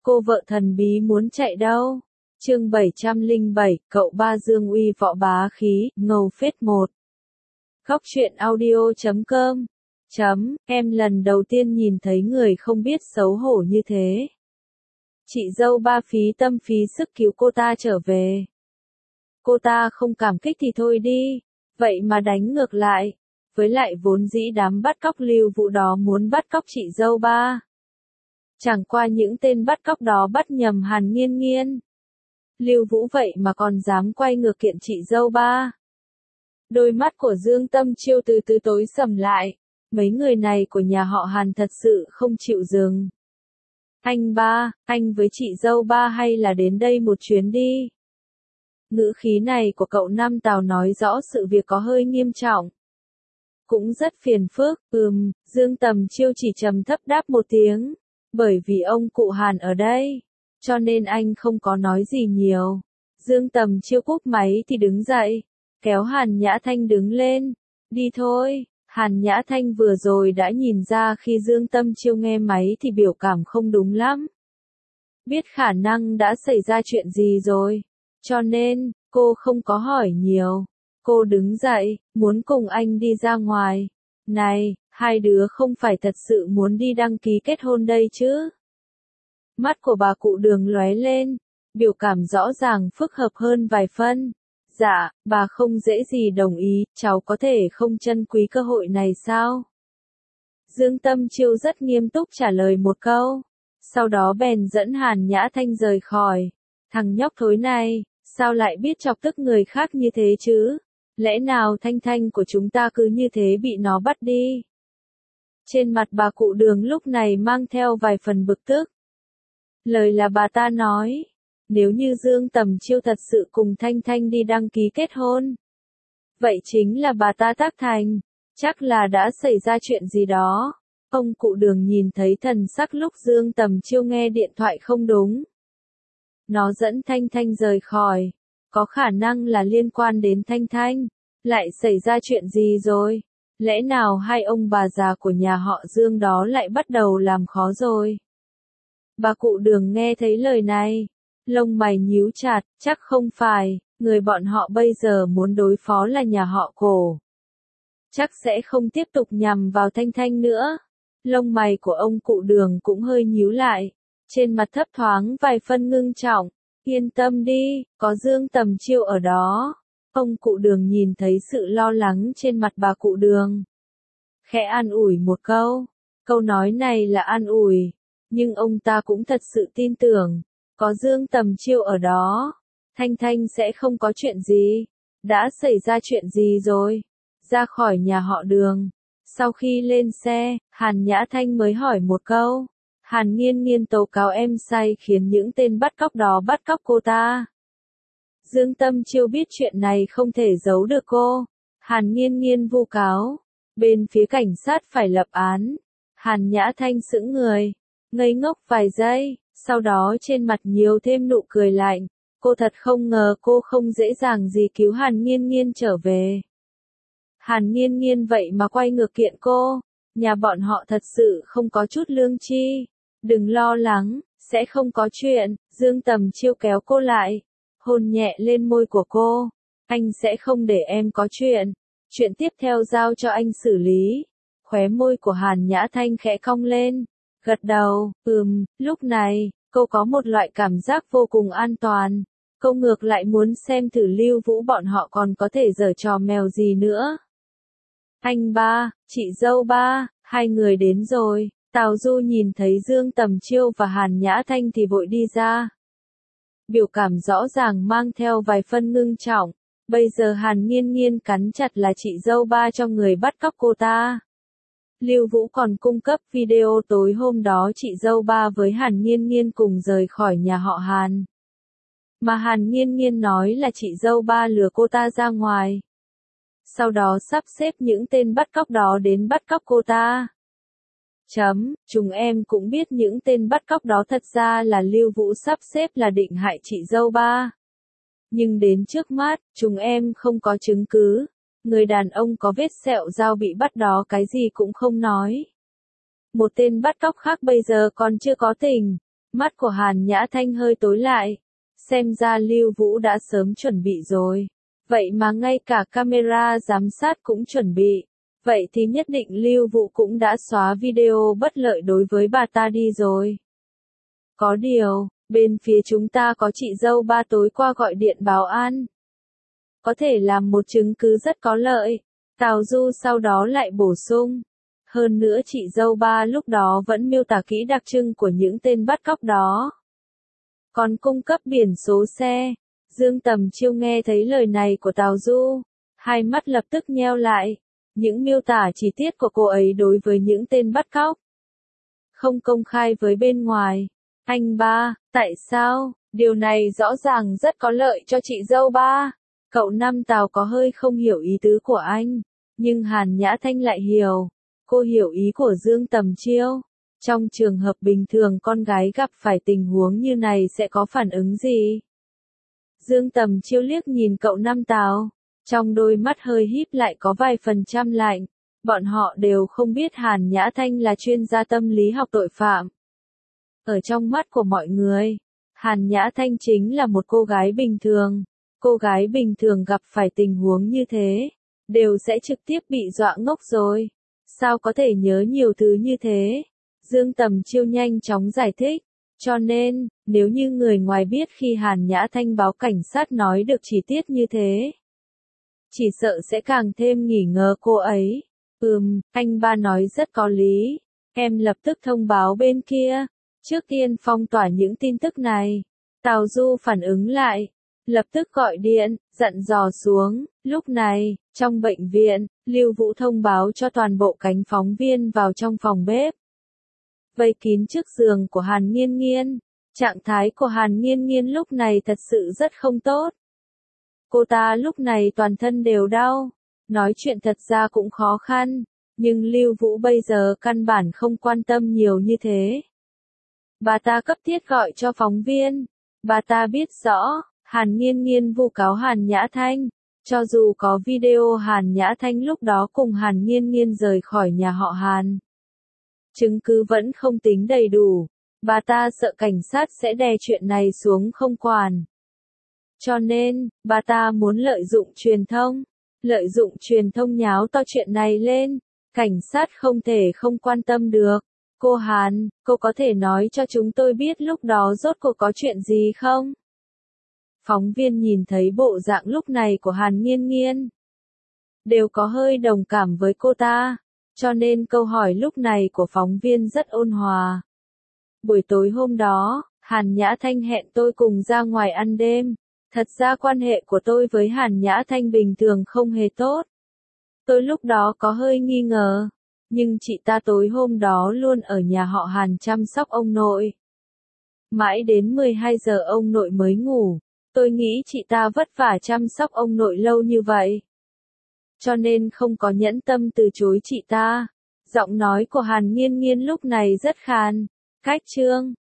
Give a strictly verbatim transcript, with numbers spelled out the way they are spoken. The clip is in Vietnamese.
Cô vợ thần bí muốn chạy đâu? Chương bảy trăm lẻ bảy, cậu ba Dương Uy võ bá khí, ngầu phết một. Góc truyện audio chấm com. Chấm, em lần đầu tiên nhìn thấy người không biết xấu hổ như thế. Chị dâu ba phí tâm phí sức cứu cô ta trở về. Cô ta không cảm kích thì thôi đi, vậy mà đánh ngược lại. Với lại vốn dĩ đám bắt cóc Lưu Vũ đó muốn bắt cóc chị dâu ba. Chẳng qua những tên bắt cóc đó bắt nhầm Hàn Nghiên Nghiên. Lưu Vũ vậy mà còn dám quay ngược kiện chị dâu ba. Đôi mắt của Dương Tâm Chiêu từ từ tối sầm lại. Mấy người này của nhà họ Hàn thật sự không chịu dừng. Anh ba, anh với chị dâu ba hay là đến đây một chuyến đi. Ngữ khí này của cậu Năm Tào nói rõ sự việc có hơi nghiêm trọng. Cũng rất phiền phức, ừm, Dương Tầm Chiêu chỉ trầm thấp đáp một tiếng. Bởi vì ông cụ Hàn ở đây, cho nên anh không có nói gì nhiều. Dương Tầm Chiêu cúp máy thì đứng dậy, kéo Hàn Nhã Thanh đứng lên. Đi thôi, Hàn Nhã Thanh vừa rồi đã nhìn ra khi Dương Tâm Chiêu nghe máy thì biểu cảm không đúng lắm. Biết khả năng đã xảy ra chuyện gì rồi, cho nên, cô không có hỏi nhiều. Cô đứng dậy, muốn cùng anh đi ra ngoài. Này, hai đứa không phải thật sự muốn đi đăng ký kết hôn đây chứ? Mắt của bà cụ Đường lóe lên, biểu cảm rõ ràng phức hợp hơn vài phân. Dạ, bà không dễ gì đồng ý, cháu có thể không trân quý cơ hội này sao? Dương Tâm Chiêu rất nghiêm túc trả lời một câu. Sau đó bèn dẫn Hàn Nhã Thanh rời khỏi. Thằng nhóc thối này, sao lại biết chọc tức người khác như thế chứ? Lẽ nào Thanh Thanh của chúng ta cứ như thế bị nó bắt đi? Trên mặt bà cụ Đường lúc này mang theo vài phần bực tức. Lời là bà ta nói, nếu như Dương Tầm Chiêu thật sự cùng Thanh Thanh đi đăng ký kết hôn, vậy chính là bà ta tác thành, chắc là đã xảy ra chuyện gì đó. Ông cụ Đường nhìn thấy thần sắc lúc Dương Tầm Chiêu nghe điện thoại không đúng. Nó dẫn Thanh Thanh rời khỏi, có khả năng là liên quan đến Thanh Thanh. Lại xảy ra chuyện gì rồi? Lẽ nào hai ông bà già của nhà họ Dương đó lại bắt đầu làm khó rồi? Bà cụ Đường nghe thấy lời này, lông mày nhíu chặt, chắc không phải, người bọn họ bây giờ muốn đối phó là nhà họ Cổ. Chắc sẽ không tiếp tục nhằm vào Thanh Thanh nữa. Lông mày của ông cụ Đường cũng hơi nhíu lại, trên mặt thấp thoáng vài phân ngưng trọng. Yên tâm đi, có Dương Tầm Chiêu ở đó. Ông cụ Đường nhìn thấy sự lo lắng trên mặt bà cụ Đường. Khẽ an ủi một câu. Câu nói này là an ủi, nhưng ông ta cũng thật sự tin tưởng. Có Dương Tầm Chiêu ở đó, Thanh Thanh sẽ không có chuyện gì. Đã xảy ra chuyện gì rồi? Ra khỏi nhà họ Đường. Sau khi lên xe, Hàn Nhã Thanh mới hỏi một câu. Hàn Nghiên Nghiên tố cáo em sai khiến những tên bắt cóc đó bắt cóc cô ta. Dương Tâm Chiêu biết chuyện này không thể giấu được cô. Hàn Nghiên Nghiên vu cáo. Bên phía cảnh sát phải lập án. Hàn Nhã Thanh sững người. Ngây ngốc vài giây. Sau đó trên mặt nhiều thêm nụ cười lạnh. Cô thật không ngờ cô không dễ dàng gì cứu Hàn Nghiên Nghiên trở về. Hàn Nghiên Nghiên vậy mà quay ngược kiện cô. Nhà bọn họ thật sự không có chút lương tri. Đừng lo lắng, sẽ không có chuyện. Dương Tầm Chiêu kéo cô lại, hôn nhẹ lên môi của cô. Anh sẽ không để em có chuyện. Chuyện tiếp theo giao cho anh xử lý. Khóe môi của Hàn Nhã Thanh khẽ cong lên. Gật đầu, ừm, lúc này, cô có một loại cảm giác vô cùng an toàn. Cô ngược lại muốn xem thử Lưu Vũ bọn họ còn có thể giở trò mèo gì nữa. Anh ba, chị dâu ba, hai người đến rồi. Tào Du nhìn thấy Dương Tầm Chiêu và Hàn Nhã Thanh thì vội đi ra. Biểu cảm rõ ràng mang theo vài phân ngưng trọng. Bây giờ Hàn Nghiên Nghiên cắn chặt là chị dâu ba cho người bắt cóc cô ta. Lưu Vũ còn cung cấp video tối hôm đó chị dâu ba với Hàn Nghiên Nghiên cùng rời khỏi nhà họ Hàn. Mà Hàn Nghiên Nghiên nói là chị dâu ba lừa cô ta ra ngoài. Sau đó sắp xếp những tên bắt cóc đó đến bắt cóc cô ta. Chấm, chúng em cũng biết những tên bắt cóc đó thật ra là Lưu Vũ sắp xếp là định hại chị dâu ba. Nhưng đến trước mắt, chúng em không có chứng cứ. Người đàn ông có vết sẹo dao bị bắt đó cái gì cũng không nói. Một tên bắt cóc khác bây giờ còn chưa có tình. Mắt của Hàn Nhã Thanh hơi tối lại. Xem ra Lưu Vũ đã sớm chuẩn bị rồi. Vậy mà ngay cả camera giám sát cũng chuẩn bị. Vậy thì nhất định Lưu Vũ cũng đã xóa video bất lợi đối với bà ta đi rồi. Có điều, bên phía chúng ta có chị dâu ba tối qua gọi điện báo an. Có thể là một chứng cứ rất có lợi. Tào Du sau đó lại bổ sung. Hơn nữa chị dâu ba lúc đó vẫn miêu tả kỹ đặc trưng của những tên bắt cóc đó. Còn cung cấp biển số xe. Dương Tầm Chiêu nghe thấy lời này của Tào Du. Hai mắt lập tức nheo lại. Những miêu tả chi tiết của cô ấy đối với những tên bắt cóc. Không công khai với bên ngoài. Anh ba, tại sao? Điều này rõ ràng rất có lợi cho chị dâu ba. Cậu Năm Tào có hơi không hiểu ý tứ của anh. Nhưng Hàn Nhã Thanh lại hiểu. Cô hiểu ý của Dương Tầm Chiêu. Trong trường hợp bình thường con gái gặp phải tình huống như này sẽ có phản ứng gì? Dương Tầm Chiêu liếc nhìn cậu Năm Tào. Trong đôi mắt hơi híp lại có vài phần trăm lạnh. Bọn họ đều không biết Hàn Nhã Thanh là chuyên gia tâm lý học tội phạm. Ở trong mắt của mọi người, Hàn Nhã Thanh chính là một cô gái bình thường. Cô gái bình thường gặp phải tình huống như thế, đều sẽ trực tiếp bị dọa ngốc rồi. Sao có thể nhớ nhiều thứ như thế? Dương Tầm Chiêu nhanh chóng giải thích. Cho nên, nếu như người ngoài biết khi Hàn Nhã Thanh báo cảnh sát nói được chi tiết như thế, chỉ sợ sẽ càng thêm nghi ngờ cô ấy. Ừm, anh ba nói rất có lý. Em lập tức thông báo bên kia. Trước tiên phong tỏa những tin tức này. Tào Du phản ứng lại. Lập tức gọi điện, dặn dò xuống. Lúc này, trong bệnh viện, Lưu Vũ thông báo cho toàn bộ cánh phóng viên vào trong phòng bếp. Vây kín trước giường của Hàn Nghiên Nghiên. Trạng thái của Hàn Nghiên Nghiên lúc này thật sự rất không tốt. Cô ta lúc này toàn thân đều đau. Nói chuyện thật ra cũng khó khăn. Nhưng Lưu Vũ bây giờ căn bản không quan tâm nhiều như thế. Bà ta cấp thiết gọi cho phóng viên. Bà ta biết rõ, Hàn Nghiên Nghiên vu cáo Hàn Nhã Thanh. Cho dù có video Hàn Nhã Thanh lúc đó cùng Hàn Nghiên Nghiên rời khỏi nhà họ Hàn, chứng cứ vẫn không tính đầy đủ. Bà ta sợ cảnh sát sẽ đè chuyện này xuống không quản. Cho nên, bà ta muốn lợi dụng truyền thông. Lợi dụng truyền thông nháo to chuyện này lên. Cảnh sát không thể không quan tâm được. Cô Hàn, cô có thể nói cho chúng tôi biết lúc đó rốt cuộc có chuyện gì không? Phóng viên nhìn thấy bộ dạng lúc này của Hàn Nghiên Nghiên, đều có hơi đồng cảm với cô ta. Cho nên câu hỏi lúc này của phóng viên rất ôn hòa. Buổi tối hôm đó, Hàn Nhã Thanh hẹn tôi cùng ra ngoài ăn đêm. Thật ra quan hệ của tôi với Hàn Nhã Thanh bình thường không hề tốt. Tôi lúc đó có hơi nghi ngờ. Nhưng chị ta tối hôm đó luôn ở nhà họ Hàn chăm sóc ông nội. Mãi đến mười hai giờ ông nội mới ngủ. Tôi nghĩ chị ta vất vả chăm sóc ông nội lâu như vậy. Cho nên không có nhẫn tâm từ chối chị ta. Giọng nói của Hàn Nghiên Nghiên lúc này rất khàn. Cách trương,